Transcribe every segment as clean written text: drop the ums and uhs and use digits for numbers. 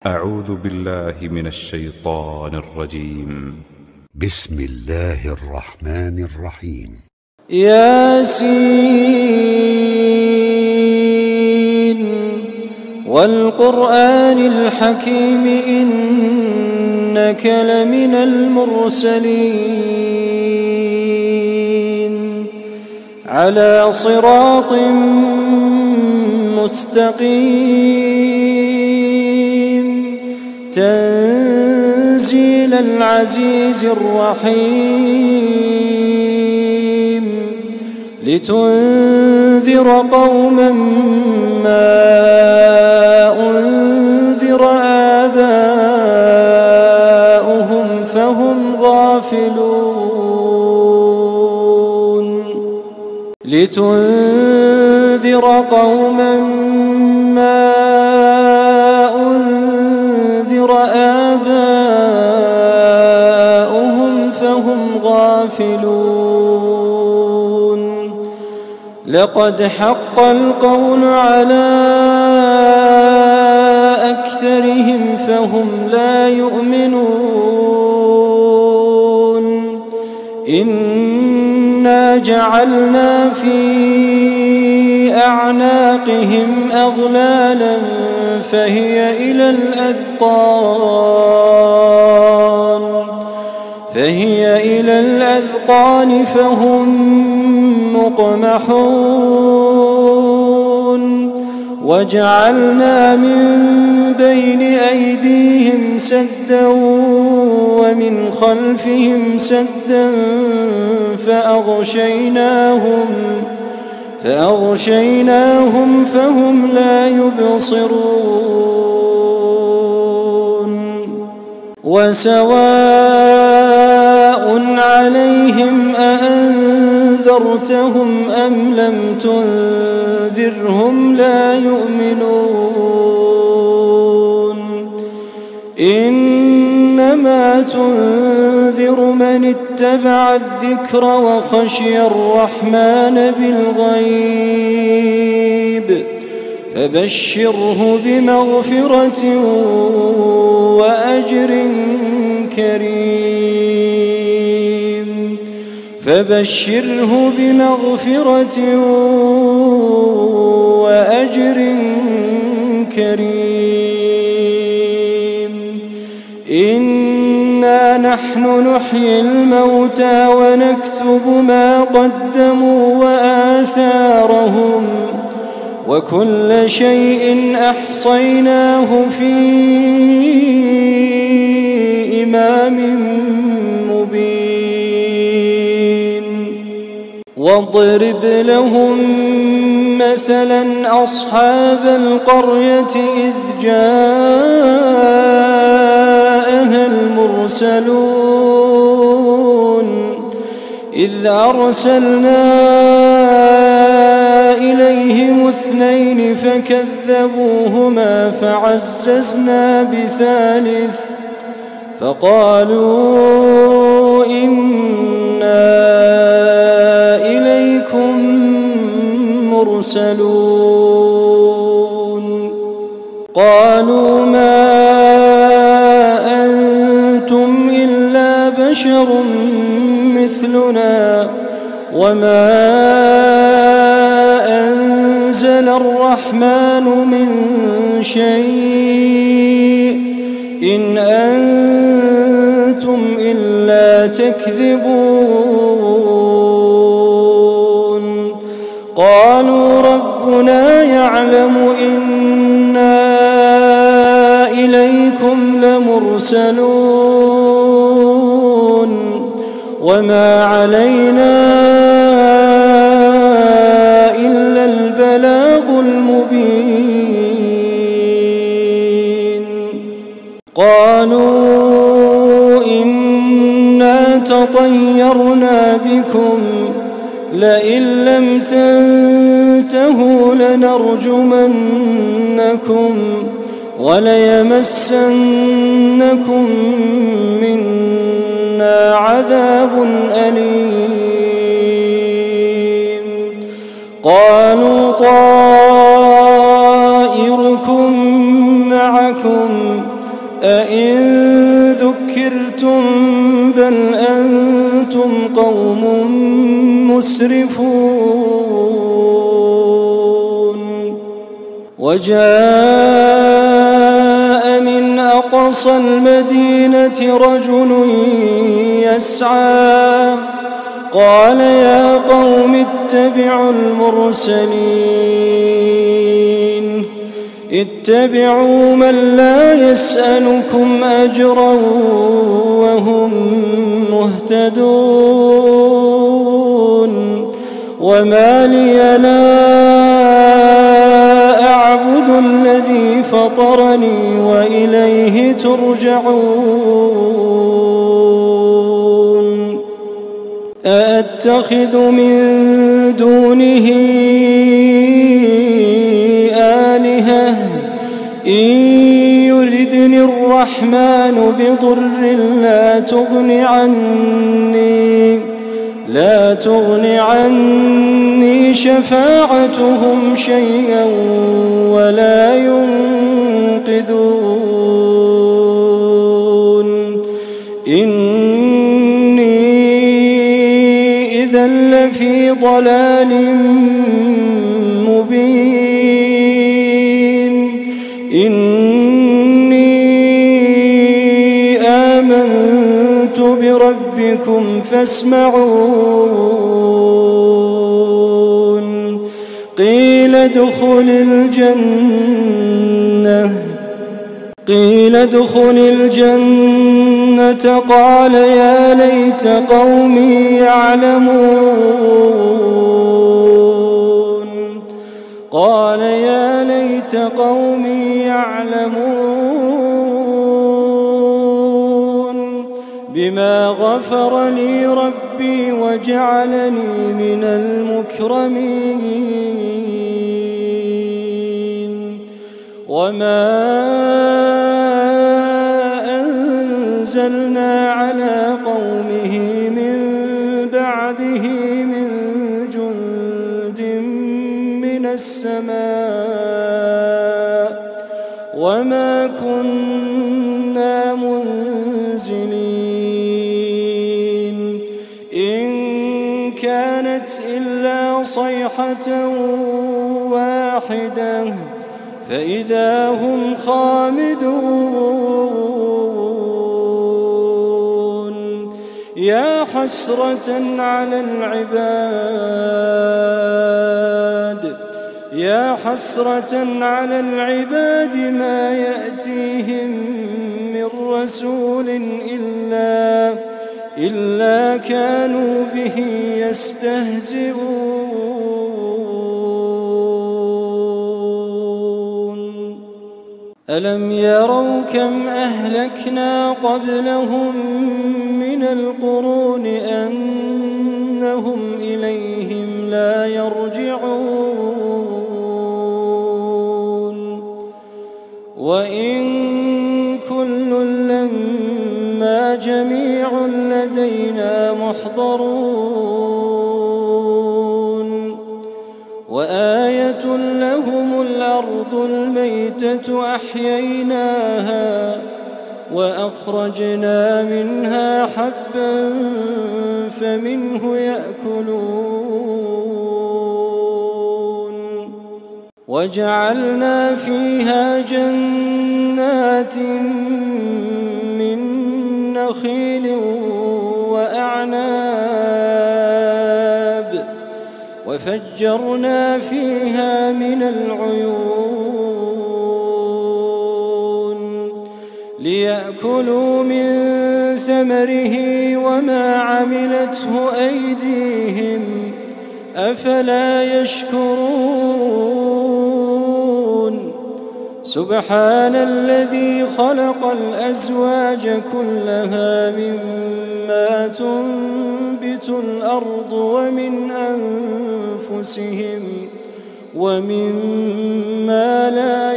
أعوذ بالله من الشيطان الرجيم. بسم الله الرحمن الرحيم. ياسين والقرآن الحكيم إنك لمن المرسلين على صراط مستقيم تنزيل العزيز الرحيم لتنذر قوما ما أنذر آباؤهم فهم غافلون لتنذر قوما ما أنذر آباؤهم فهم غافلون لقد حق القول على أكثرهم فهم لا يؤمنون إنا جعلنا في أعناقهم أغلالا فهي إلى الأذقان فهم مقمحون وجعلنا من بين أيديهم سدا ومن خلفهم سدا فأغشيناهم فهم لا يبصرون وسواء عليهم أأنذرتهم أم لم تنذرهم لا يؤمنون إنما تنذر من اتبع الذكر وخشي الرحمن بالغيب فبشره بمغفرة وأجر كريم إنا نحن نحيي الموتى ونكتب ما قدموا وآثارهم وكل شيء أحصيناه في إمام مبين واضرب لهم مثلا أصحاب القرية إذ جاءها المرسلون إذ أرسلنا إليهم 2 فكذبوهما فعززنا بثالث فقالوا إنا إليكم مرسلون قالوا ما أنتم إلا بشر مثلنا وما أنزل الرحمن من شيء إن أنتم إلا تكذبون قالوا ربنا يعلم إنا إليكم لمرسلون وما علينا إلا البلاغ المبين قالوا إنا تطيرنا بكم لئن لم تنتهوا لنرجمنكم وليمسنكم منا عذاب أليم قالوا طائركم معكم أئن ذكرتم بل أنتم قوم مسرفون وجاء من أقصى المدينة رجل يسعى قال يا قوم اتبعوا المرسلين اتبعوا من لا يسألكم أجرا وهم مهتدون وما لي لا أعبد الذي فطرني وإليه ترجعون أأتخذ من دونه آلهة إن يردني الرحمن بضر لا تغن عني شفاعتهم شيئا ولا ينقذون إني إذا لفي ضلال مبين إني آمنت بربكم فاسمعون قيل ادخل الجنة قال يا ليت قومي يعلمون بما غفر لي ربي وجعلني من المكرمين وما أنزلنا على قومه من بعده من جند من السماء وما كنا منزلين إن كانت إلا صيحة واحدة فإذا هم خامدون يا حسرة على العباد ما يأتيهم من رسول إلا كانوا به يستهزئون ألم يروا كم أهلكنا قبلهم من القرون أنهم إليهم لا يرجعون وإن كل لما جميع لدينا محضرون وآية لهم الأرض الميتة أحييناها وأخرجنا منها حبا فمنه يأكلون وجعلنا فيها جنات من نخيل وأعناب وفجرنا فيها من العيون ليأكلوا من ثمره وما عملته أيديهم أفلا يشكرون سبحان الذي خلق الأزواج كلها مما تنبت الأرض ومن أنفسهم ومما لا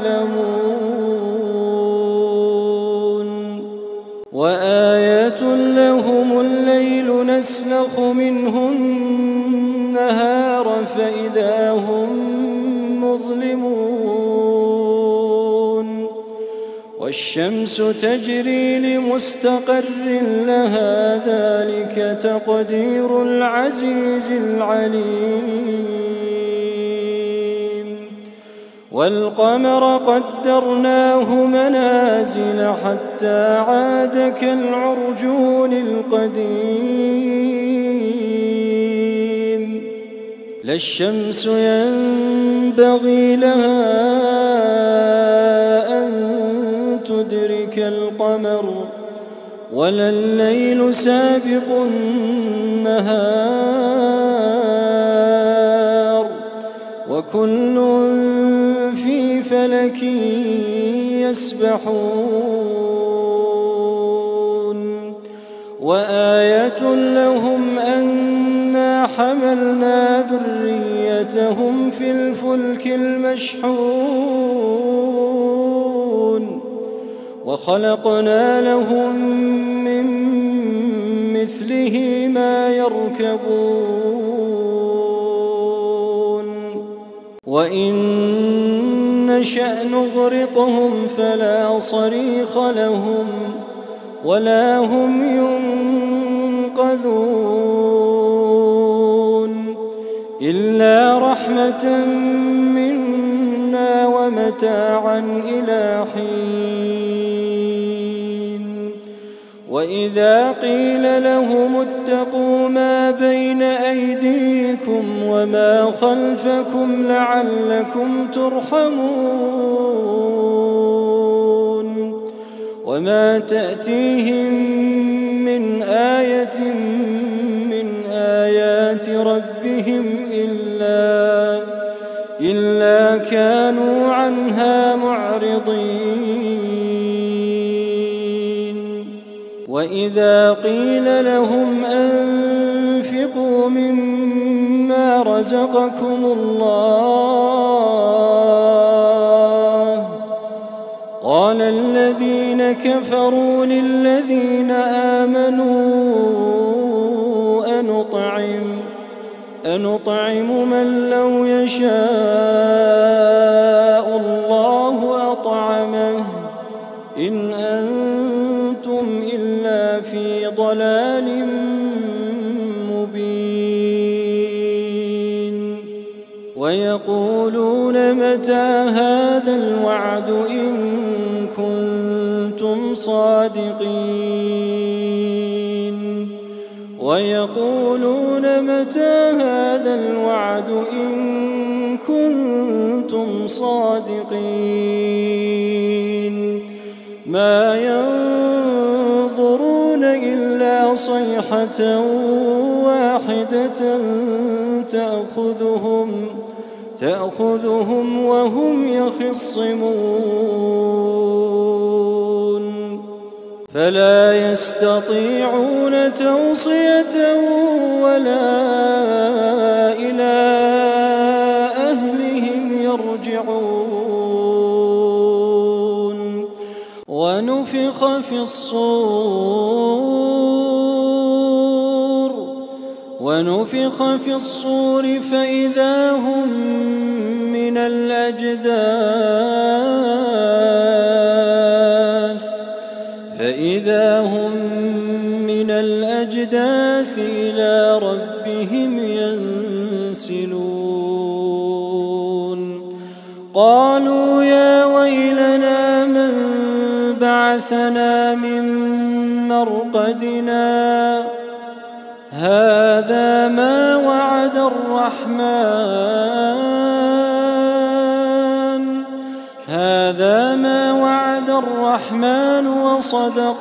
يعلمون وآية لهم الليل نسلخ منه النهار فإذا هم مظلمون والشمس تجري لمستقر لها ذلك تقدير العزيز العليم والقمر قدرناه منازل حتى عاد كالعرجون القديم لا الشمس ينبغي لها أن تدرك القمر ولا الليل سابق النهار وكل في فلك يسبحون وآية لهم أنا حملنا ذريتهم في الفلك المشحون وخلقنا لهم من مثله ما يركبون وإن نشأ نغرقهم فلا صريخ لهم ولا هم ينقذون إلا رحمة منا ومتاعا إلى حين وإذا قيل لهم اتقوا ما بين أيديكم وما خلفكم لعلكم ترحمون وما تأتيهم من آية من آيات ربهم إلا كانوا عنها معرضين وإذا قيل لهم أنفقوا مما رزقكم الله قال الذين كفروا للذين آمنوا أنطعم من لو يشاء الله أطعمه إن أنتم إلا في ضلال مبين ويقولون متى هذا الوعد إن كنتم صادقين ويقولون متى هذا الوعد إن كنتم صادقين ما ينظرون إلا صيحة واحدة تأخذهم وهم يخصمون فلا يستطيعون توصية ولا إلى أهلهم يرجعون ونفخ في الصور فإذا هم من الأجداث إلى ربهم ينسلون قالوا يا ويلنا من بعثنا من مرقدنا هذا ما وعد الرحمن وصدق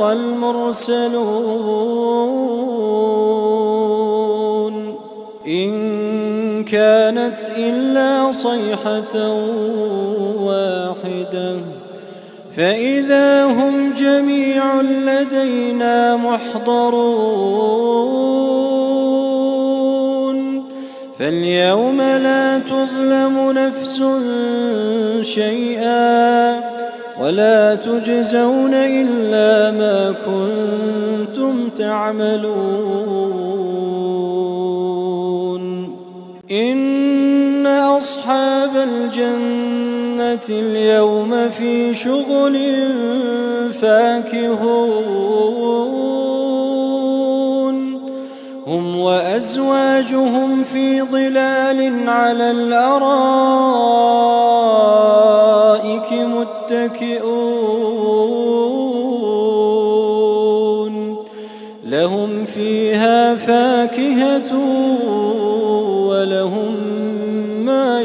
المرسلون إن كانت إلا صيحة واحدة فإذا هم جميع لدينا محضرون فاليوم لا تظلم نفس شيئا ولا تجزون إلا ما كنتم تعملون إن أصحاب الجنة اليوم في شغل فاكهون هم وأزواجهم في ظلال على الأرائك متكئون لهم فيها فاكهة ولهم ما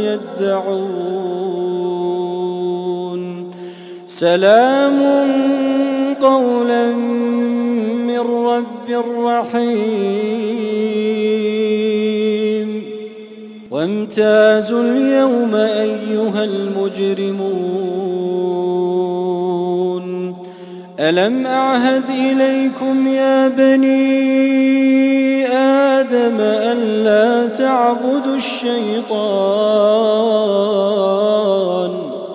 يدعون سلام قولا من رب رحيم وامتازوا اليوم أيها المجرمون ألم أعهد إليكم يا بني آدم ألا تعبدوا الشيطان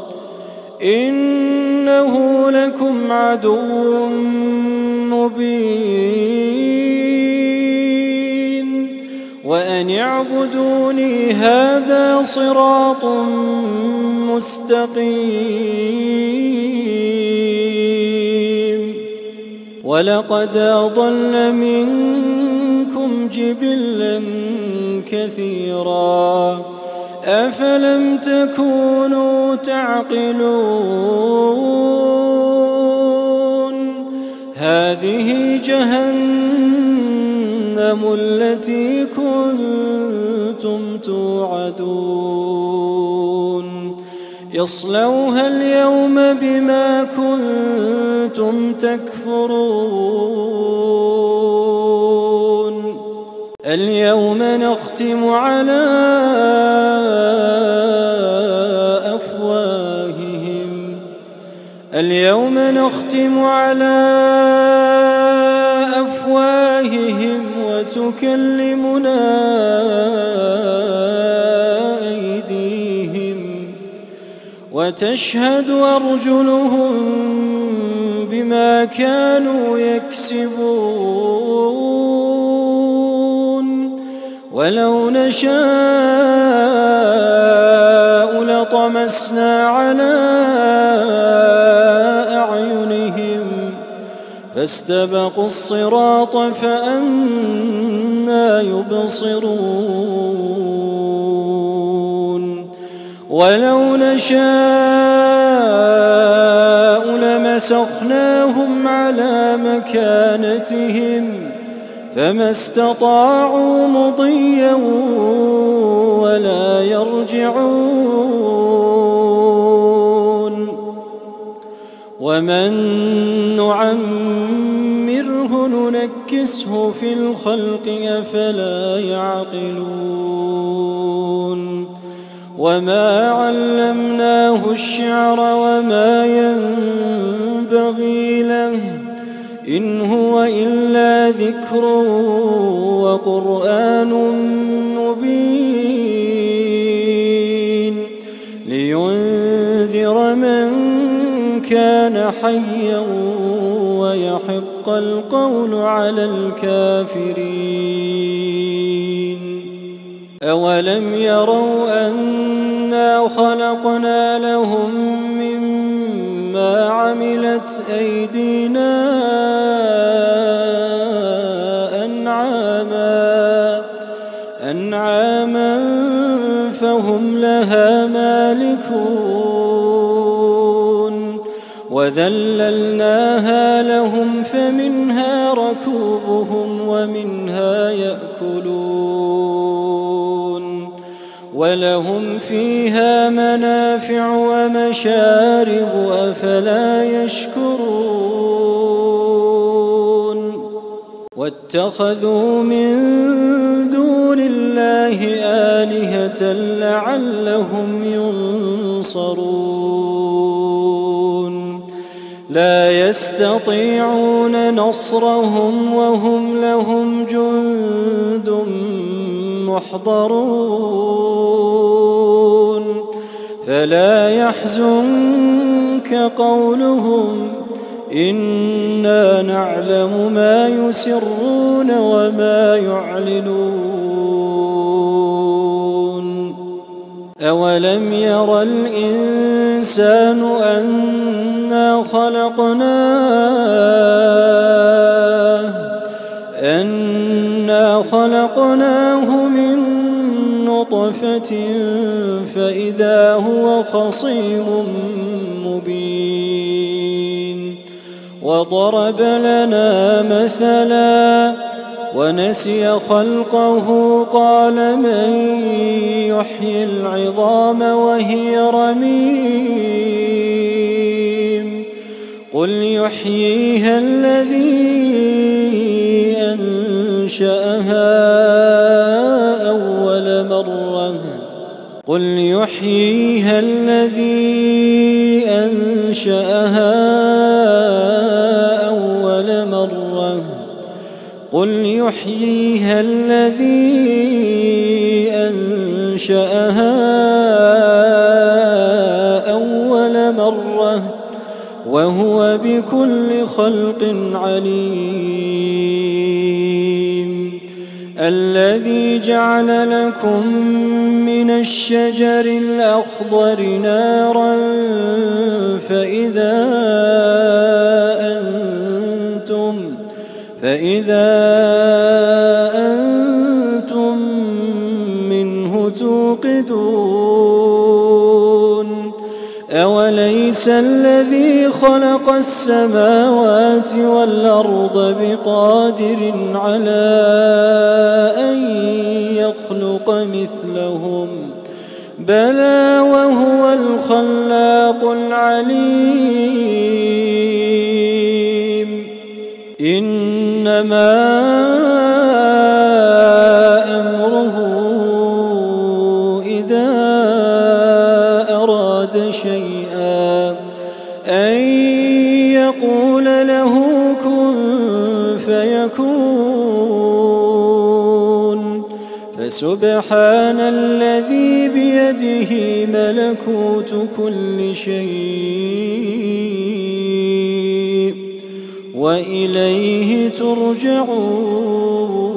إنه لكم عدو مبين وأن اعبدوني هذا صراط مستقيم ولقد أضل منكم جبلا كثيرا أفلم تكونوا تعقلون هذه جهنم التي كنتم توعدون اصلوها اليوم بما كنتم تكفرون اليوم نختم على أفواههم وتكلمنا أيديهم وتشهد أرجلهم بما كانوا يكسبون ولو نشاء لطمسنا على أعينهم فاستبقوا الصراط فأنى يبصرون ولو نشاء لمسخناهم على مكانتهم فما استطاعوا مضيا ولا يرجعون ومن نعمره ننكسه في الخلق أفلا يعقلون وما علمناه الشعر وما ينبغي له إن هو إلا ذكر وقرآن مبين لينذر من كان حيا ويحق القول على الكافرين أولم يروا أنا خلقنا لهم مما عملت أيدينا أنعاما فهم لها مالكون وذللناها لهم فمنها ركوبهم ومنها يأكلون ولهم فيها منافع ومشارب أفلا يشكرون واتخذوا من دون الله آلهة لعلهم ينصرون لا يستطيعون نصرهم وهم لهم جند محضرون فلا يحزنك قولهم إنا نعلم ما يسرون وما يعلنون أولم ير الإنسان أنا خلقناه من نطفة فإذا هو خصيم مبين وضرب لنا مثلا ونسي خلقه قال من يحيي العظام وهي رميم قل يحييها الذي أنشأها أول مرة قل يحييها الذي أنشأها أول مرة وهو بكل خلق عليم الذي جعل لكم من الشجر الأخضر نارا فإذا أنتم منه توقدون أوليس الذي خلق السماوات والأرض بقادر على أن يخلق مثلهم بلى وهو الخلاق العليم إنما أمره إذا أراد شيئا أن يقول له كن فيكون فسبحان الذي بيده ملكوت كل شيء وإليه ترجعون.